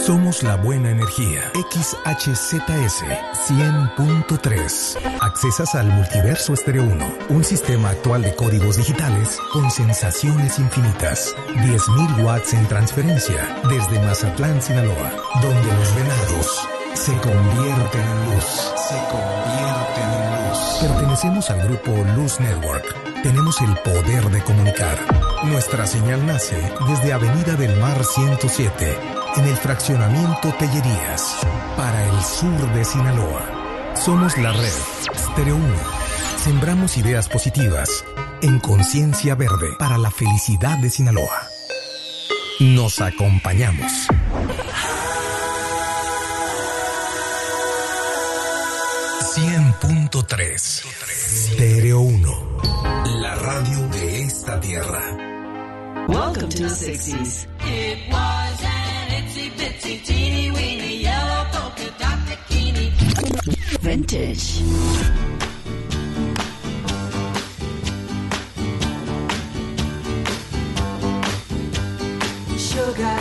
Somos la buena energía. XHZS 100.3. Accesas al Multiverso Estéreo 1, un sistema actual de códigos digitales con sensaciones infinitas. 10.000 watts en transferencia desde Mazatlán, Sinaloa, donde los venados se convierten en luz. Pertenecemos al grupo Luz Network. Tenemos el poder de comunicar. Nuestra señal nace desde Avenida del Mar 107, en el fraccionamiento Tellerías, para el sur de Sinaloa. Somos la red Stereo 1. Sembramos ideas positivas en conciencia verde para la felicidad de Sinaloa. Nos acompañamos. 100.3 Stereo 1, la radio de esta tierra. Welcome to the 60s. It was an itsy bitsy teeny weeny yellow polka dot bikini. Vintage. Sugar.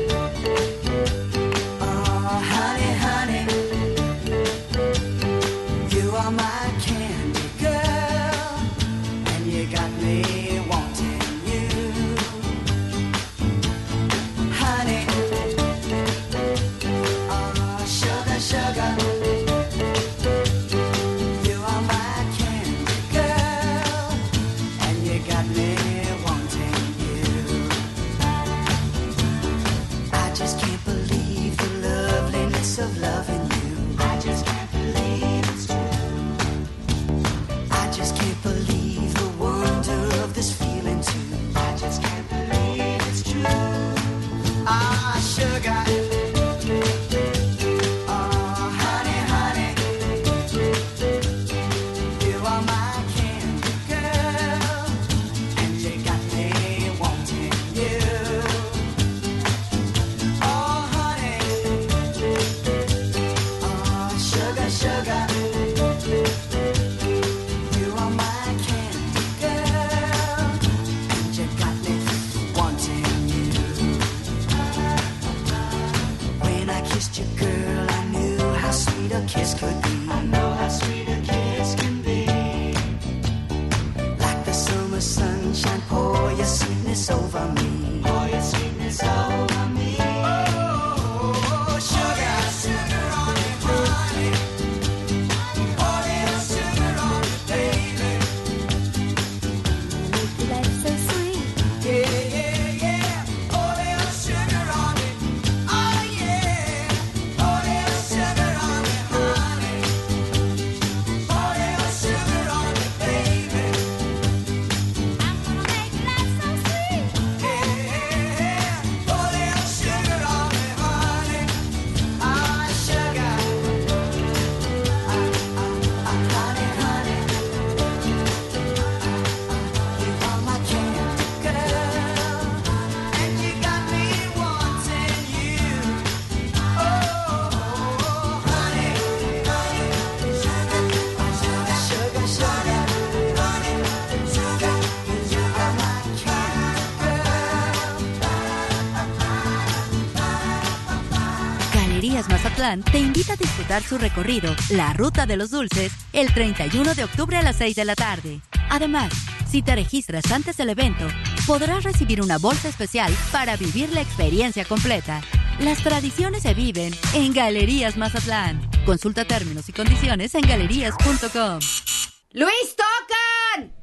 Mazatlán te invita a disfrutar su recorrido, la Ruta de los Dulces, el 31 de octubre a las 6 de la tarde. Además, si te registras antes del evento, podrás recibir una bolsa especial para vivir la experiencia completa. Las tradiciones se viven en Galerías Mazatlán. Consulta términos y condiciones en galerías.com. ¡Luis, tocan!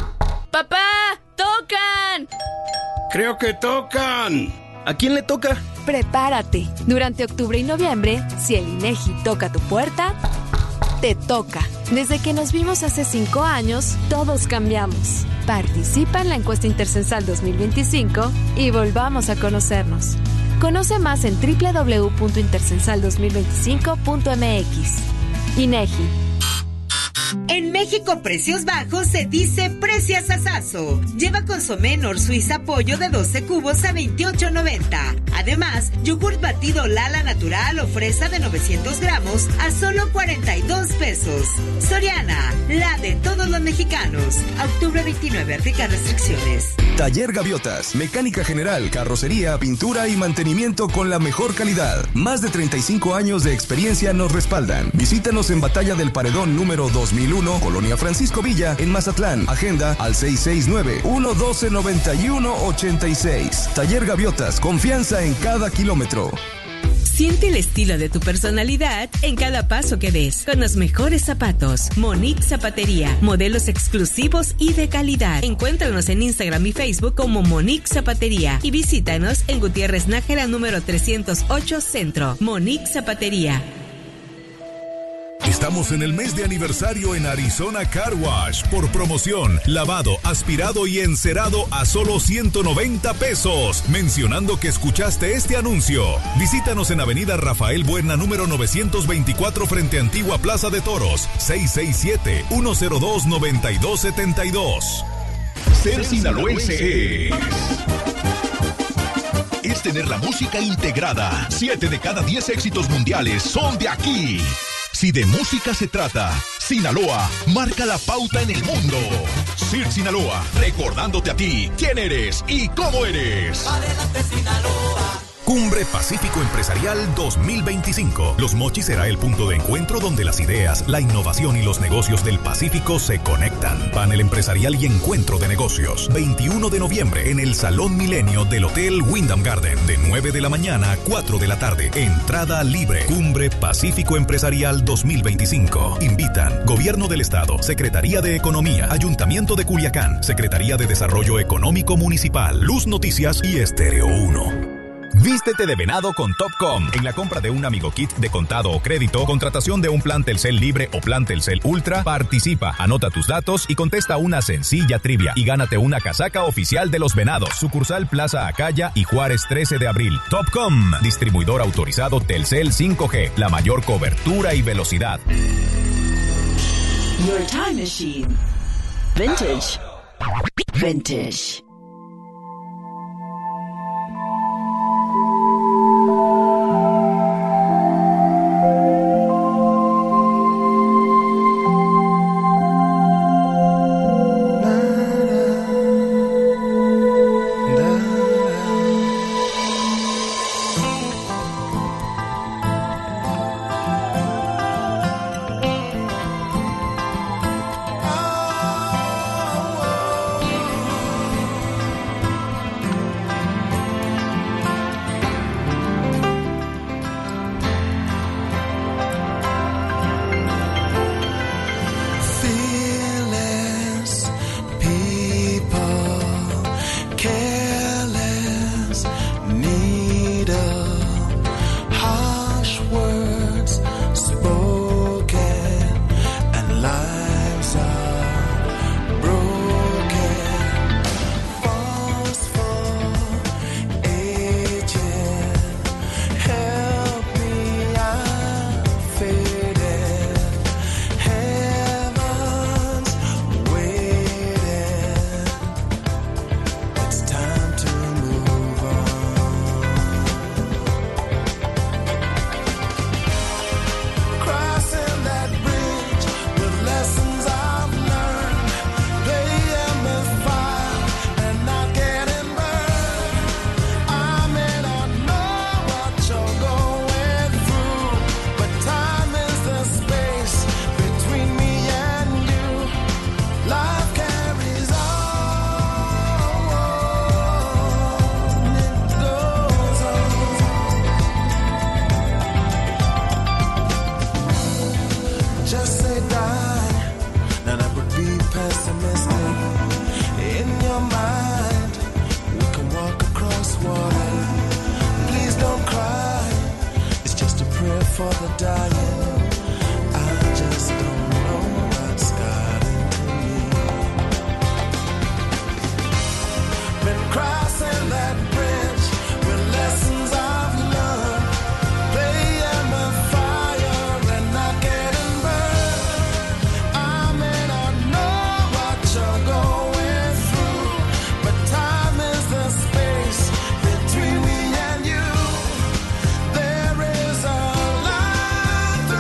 ¡Papá, tocan! Creo que tocan. ¿A quién le toca? Prepárate. Durante octubre y noviembre, si el INEGI toca tu puerta, te toca. Desde que nos vimos hace 5 años, todos cambiamos. Participa en la encuesta Intercensal 2025 y volvamos a conocernos. Conoce más en www.intercensal2025.mx. INEGI. En México, precios bajos se dice precios asazo. Lleva consomé Nor Suiza pollo de 12 cubos a $28.90. Además, yogurt batido Lala Natural o fresa de 900 gramos a solo $42. Soriana, la de todos los mexicanos. A octubre 2029. Aplica restricciones. Taller Gaviotas, mecánica general, carrocería, pintura y mantenimiento con la mejor calidad. Más de 35 años de experiencia nos respaldan. Visítanos en Batalla del Paredón número 2001, Colonia Francisco Villa, en Mazatlán. Agenda al 669-112-9186. Taller Gaviotas, confianza en cada kilómetro. Siente el estilo de tu personalidad en cada paso que des. Con los mejores zapatos. Monique Zapatería. Modelos exclusivos y de calidad. Encuéntranos en Instagram y Facebook como Monique Zapatería. Y visítanos en Gutiérrez Nájera número 308 Centro. Monique Zapatería. Estamos en el mes de aniversario en Arizona Car Wash. Por promoción, lavado, aspirado y encerado a solo 190 pesos. Mencionando que escuchaste este anuncio. Visítanos en Avenida Rafael Buena, número 924, frente a Antigua Plaza de Toros. 667-102-9272. Ser sinaloense es tener la música integrada. 7 de cada 10 éxitos mundiales son de aquí. Si de música se trata, Sinaloa marca la pauta en el mundo. Sir Sinaloa, recordándote a ti quién eres y cómo eres. Adelante, Sinaloa. Cumbre Pacífico Empresarial 2025. Los Mochis será el punto de encuentro donde las ideas, la innovación y los negocios del Pacífico se conectan. Panel empresarial y encuentro de negocios. 21 de noviembre en el Salón Milenio del Hotel Wyndham Garden. De 9 de la mañana a 4 de la tarde. Entrada libre. Cumbre Pacífico Empresarial 2025. Invitan Gobierno del Estado, Secretaría de Economía, Ayuntamiento de Culiacán, Secretaría de Desarrollo Económico Municipal, Luz Noticias y Estéreo 1. Vístete de venado con Topcom. En la compra de un Amigo Kit de contado o crédito, contratación de un plan Telcel Libre o plan Telcel Ultra, participa, anota tus datos y contesta una sencilla trivia y gánate una casaca oficial de los Venados. Sucursal Plaza Acaya y Juárez 13 de abril. Topcom, distribuidor autorizado Telcel 5G, la mayor cobertura y velocidad. Your time machine. Vintage. Vintage. There is a life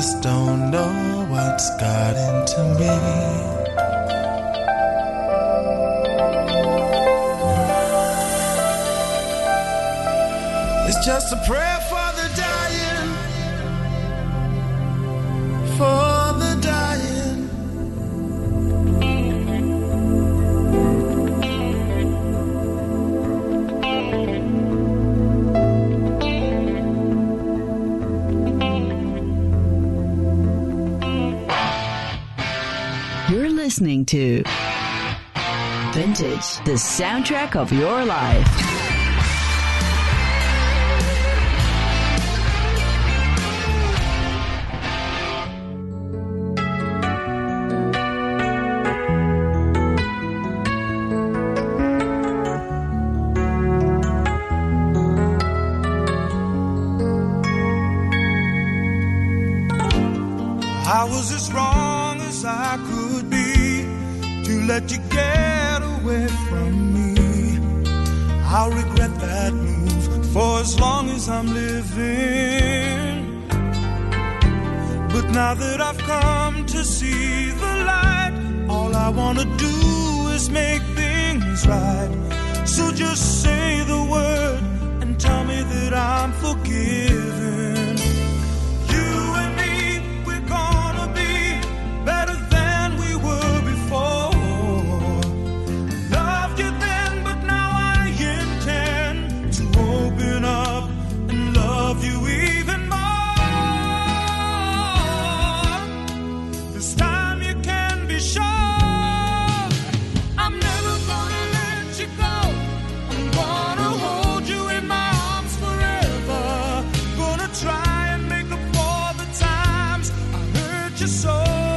just don't know what's got into me. It's just a prayer for the dying, for the dying. You're listening to Vintage, the soundtrack of your life. I was as wrong as I could be to let you get away from me. I'll regret that move for as long as I'm living. But now that I've come to see the light, all I want to do is make things right. So just say the word and tell me that I'm forgiven. Better than we were before. Loved you then, but now I intend to open up and love you even more. This time you can be sure I'm never gonna let you go. I'm gonna hold you in my arms forever. Gonna try and make up for the times I hurt you so.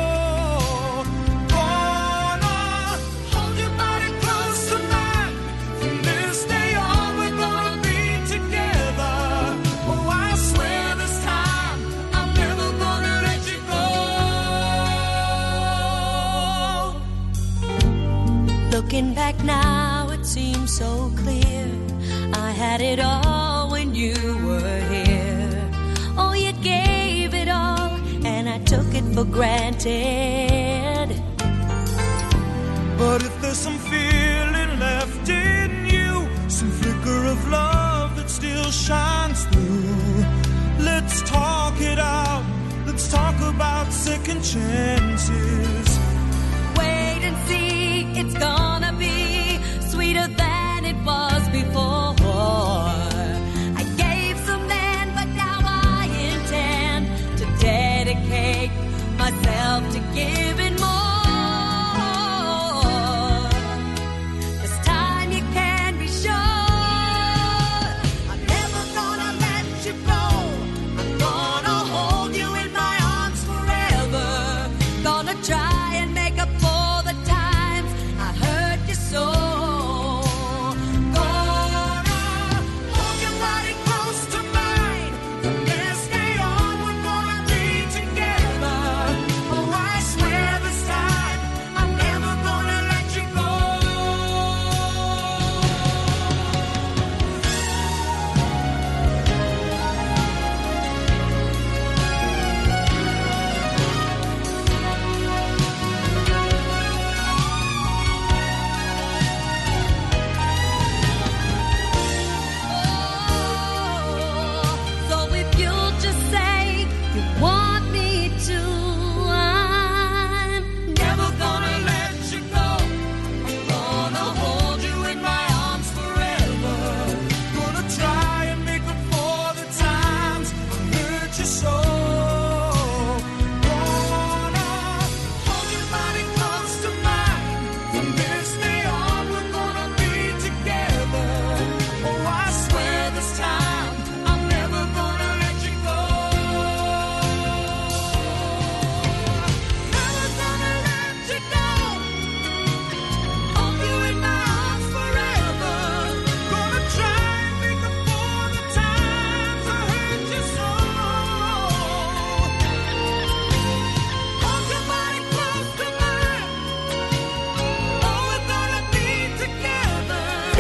Looking back now, it seems so clear. I had it all when you were here. Oh, you gave it all, and I took it for granted. But if there's some feeling left in you, some flicker of love that still shines through, let's talk it out. Let's talk about second chances. Wait and see, it's gonna be sweeter than it was before. I gave some then, but now I intend to dedicate myself to giving more. This time you can be sure I'm never gonna let you go. I'm gonna hold you in my arms forever.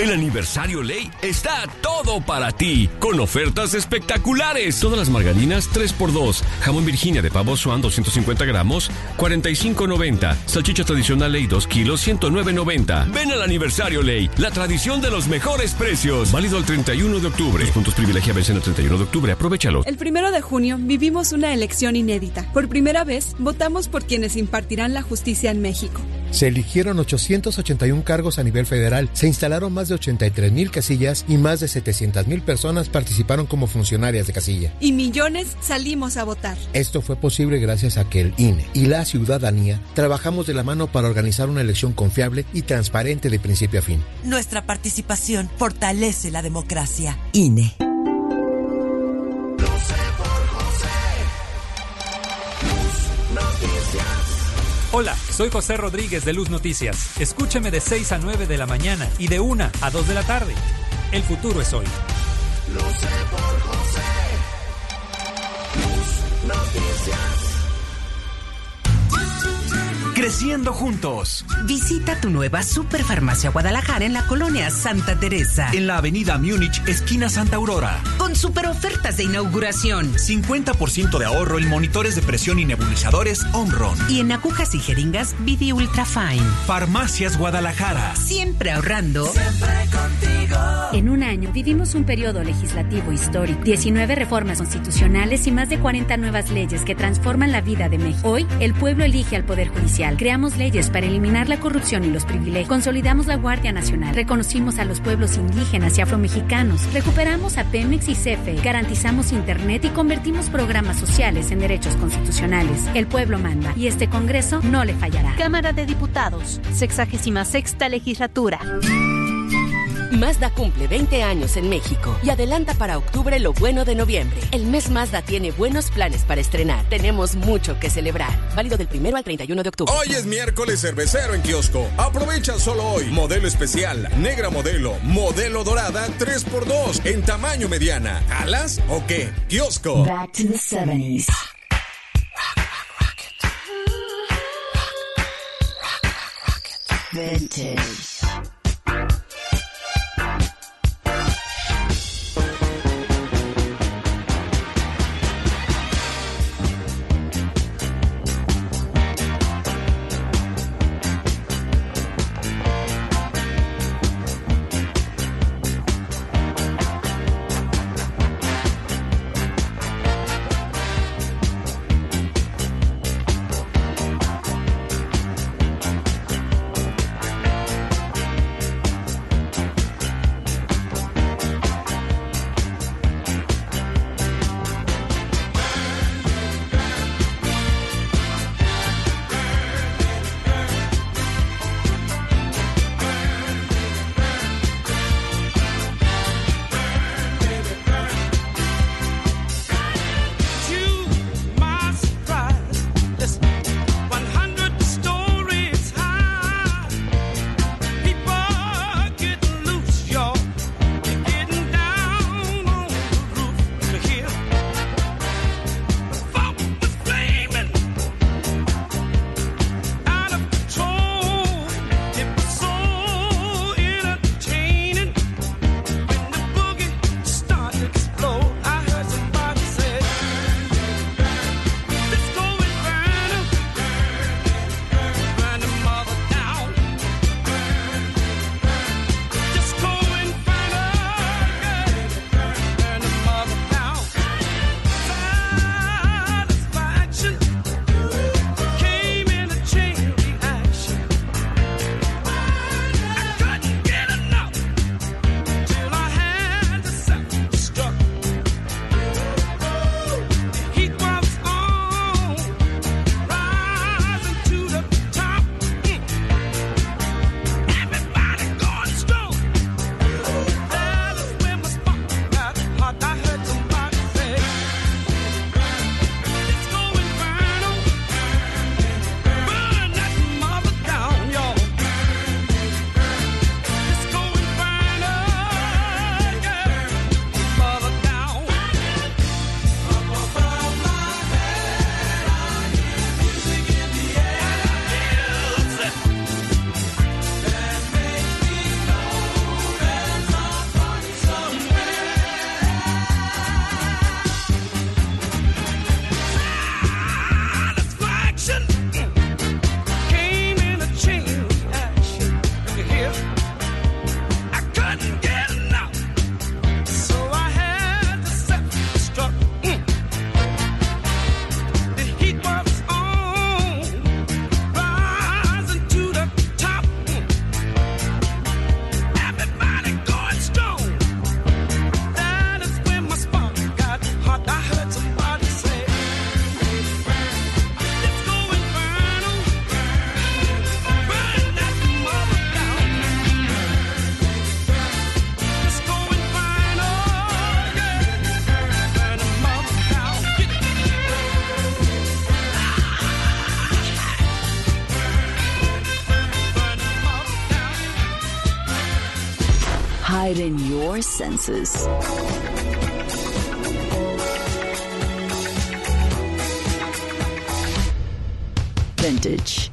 El aniversario Ley está todo para ti, con ofertas espectaculares. Todas las margarinas 3x2, jamón Virginia de pavo Swan 250 gramos, $45.90. Salchicha tradicional Ley 2 kilos, $109.90. Ven al aniversario Ley, la tradición de los mejores precios. Válido el 31 de octubre. Los puntos privilegia vencen el 31 de octubre. Aprovechalo. El 1 de junio vivimos una elección inédita. Por primera vez, votamos por quienes impartirán la justicia en México. Se eligieron 881 cargos a nivel federal, se instalaron más de 83,000 casillas y más de 700,000 personas participaron como funcionarias de casilla. Y millones salimos a votar. Esto fue posible gracias a que el INE y la ciudadanía trabajamos de la mano para organizar una elección confiable y transparente de principio a fin. Nuestra participación fortalece la democracia. INE. Hola, soy José Rodríguez de Luz Noticias. Escúcheme de 6 a 9 de la mañana y de 1 a 2 de la tarde. El futuro es hoy. Lo sé por José. Luz Noticias. Creciendo juntos. Visita tu nueva Superfarmacia Guadalajara en la colonia Santa Teresa. En la avenida Múnich, esquina Santa Aurora. Con super ofertas de inauguración. 50% de ahorro en monitores de presión y nebulizadores Omron. Y en agujas y jeringas Vidi Ultrafine. Farmacias Guadalajara. Siempre ahorrando. Siempre contigo. En un año vivimos un periodo legislativo histórico. 19 reformas constitucionales y más de 40 nuevas leyes que transforman la vida de México. Hoy, el pueblo elige al Poder Judicial. Creamos leyes para eliminar la corrupción y los privilegios. Consolidamos la Guardia Nacional. Reconocimos a los pueblos indígenas y afromexicanos. Recuperamos a Pemex y CFE. Garantizamos Internet y convertimos programas sociales en derechos constitucionales. El pueblo manda y este Congreso no le fallará. Cámara de Diputados, 66ª legislatura. Mazda cumple 20 años en México y adelanta para octubre lo bueno de noviembre. El mes Mazda tiene buenos planes para estrenar. Tenemos mucho que celebrar. Válido del 1 al 31 de octubre. Hoy es miércoles cervecero en kiosco. Aprovecha solo hoy. Modelo especial, negra modelo dorada 3x2 en tamaño mediana. ¿Jalas o qué? Kiosco. Back to the 70s. Vintage. your senses. Vintage.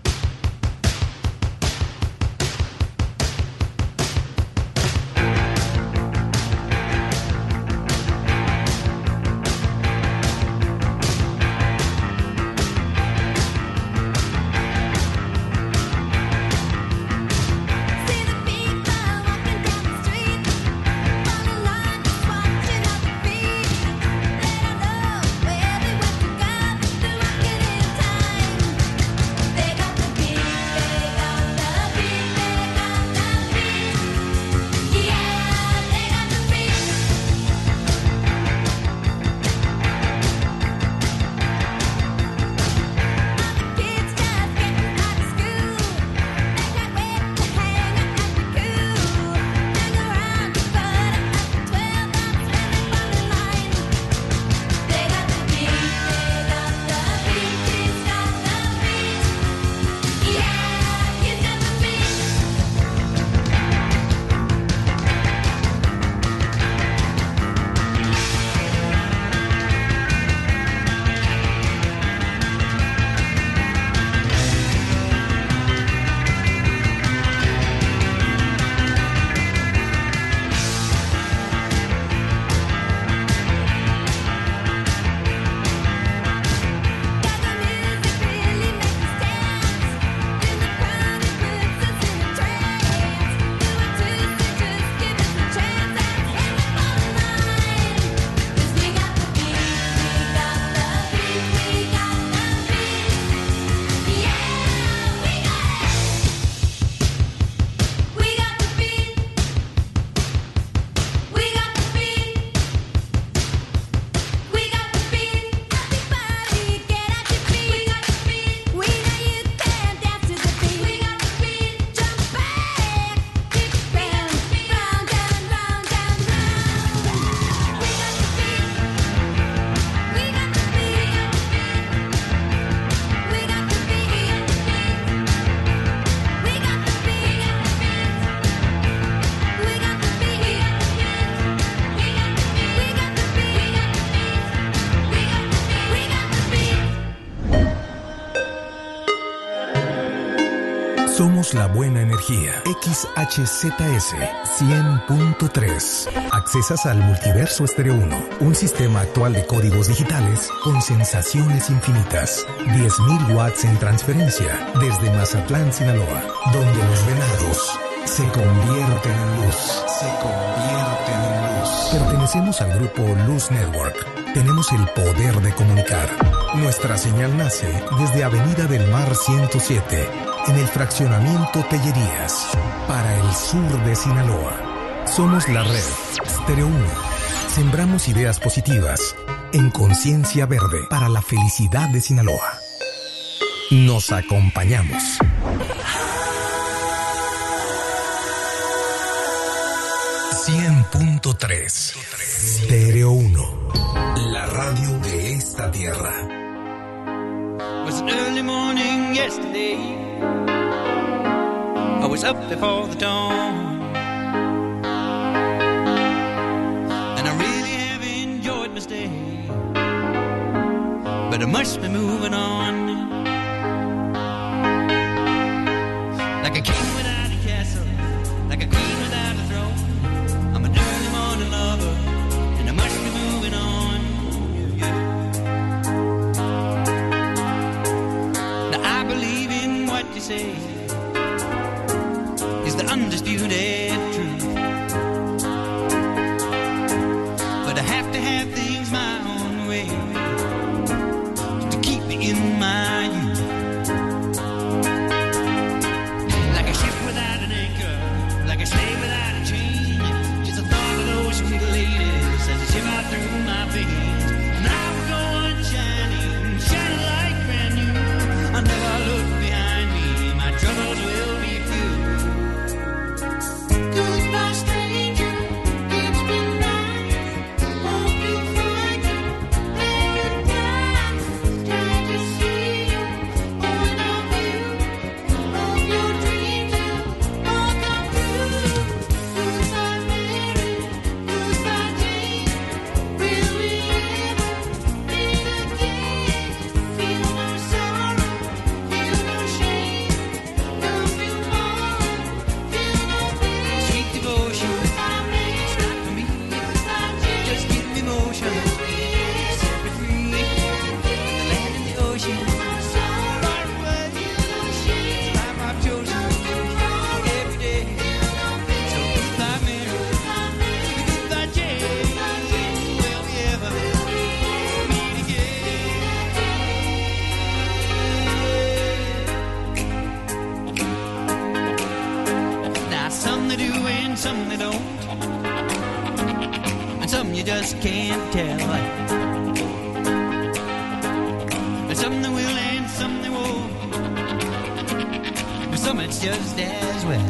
Somos la buena energía. XHZS 100.3. Accesas al Multiverso Estéreo 1, un sistema actual de códigos digitales con sensaciones infinitas. 10.000 watts en transferencia desde Mazatlán, Sinaloa, donde los venados se convierten en luz. Pertenecemos al grupo Luz Network. Tenemos el poder de comunicar. Nuestra señal nace desde Avenida del Mar 107, en el fraccionamiento Tellerías, para el sur de Sinaloa. Somos la red Stereo 1. Sembramos ideas positivas en conciencia verde para la felicidad de Sinaloa. Nos acompañamos. .3 Stereo 1, la radio de esta tierra. It was an early morning yesterday. I was up before the dawn, and I really have enjoyed my stay, but I must be moving on. Like a king without a castle, like a queen without a throne. I'm an early morning lover, and I must be moving on. Now I believe in what you say is the undisputed truth, but I have to have things my own way to keep me in my youth. Like a ship without an anchor, like a slave without a chain, just the thought of those sweet ladies as they shiver through my veins. And I will go on shining, shining like brand new. I never look behind me, my troubles will be few. Goodbye, stranger, it's been nice. Hope you find tell. Some they will and some they won't. But some it's just as well.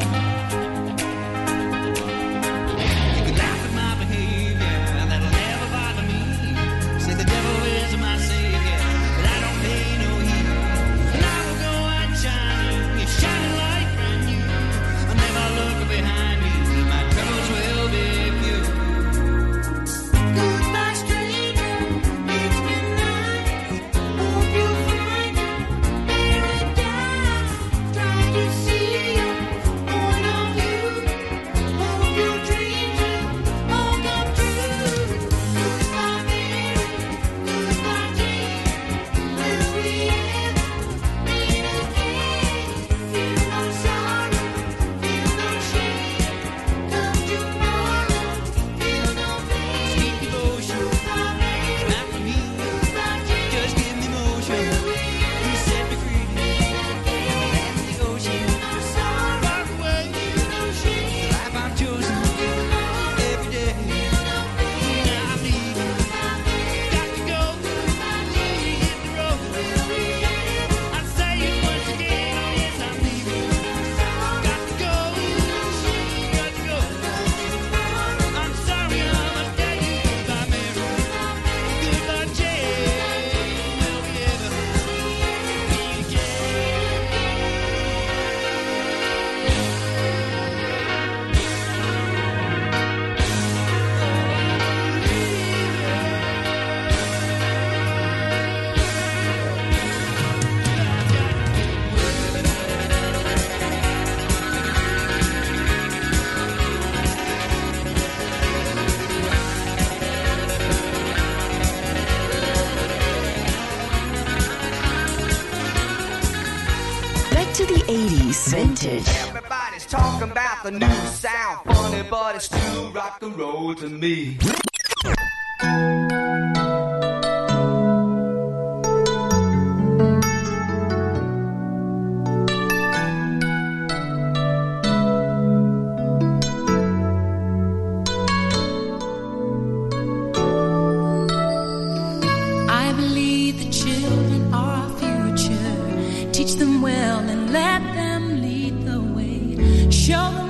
You can laugh at my behavior, that'll never bother me. Say the devil is my savior, but I don't pay no heed. And I will go out shining, it's shining like brand new. I'll never look behind me, my troubles will be few. Goodbye, stranger, it's been nice. Hope you'll find paradise. Try to see you, point of view. Hope your dreams will all come true. Goodbye, Mary, goodbye, Jane. Will we ever meet again? Feel no sorrow, feel no shame. Come tomorrow, feel no pain. Sweet devotion, goodbye, Mary, not for me. Goodbye, Jane. Just give me motion. You set me free. That's the ocean. No sorrow, far away. No shame. The life I've chosen every day. Now I'm leaving. Got to go. Hit the road. I say it once again. Oh yes, I'm leaving. Got to go. Got to go. I'm sorry, I must tell you. Goodbye, Mary. Goodbye, Jane. Will we ever meet Back to the 80s. Vintage. Everybody's talking about the new sound. Funny, but it's still rock and roll to me. I believe the children are our future. Teach them well and let them lead the way. Show them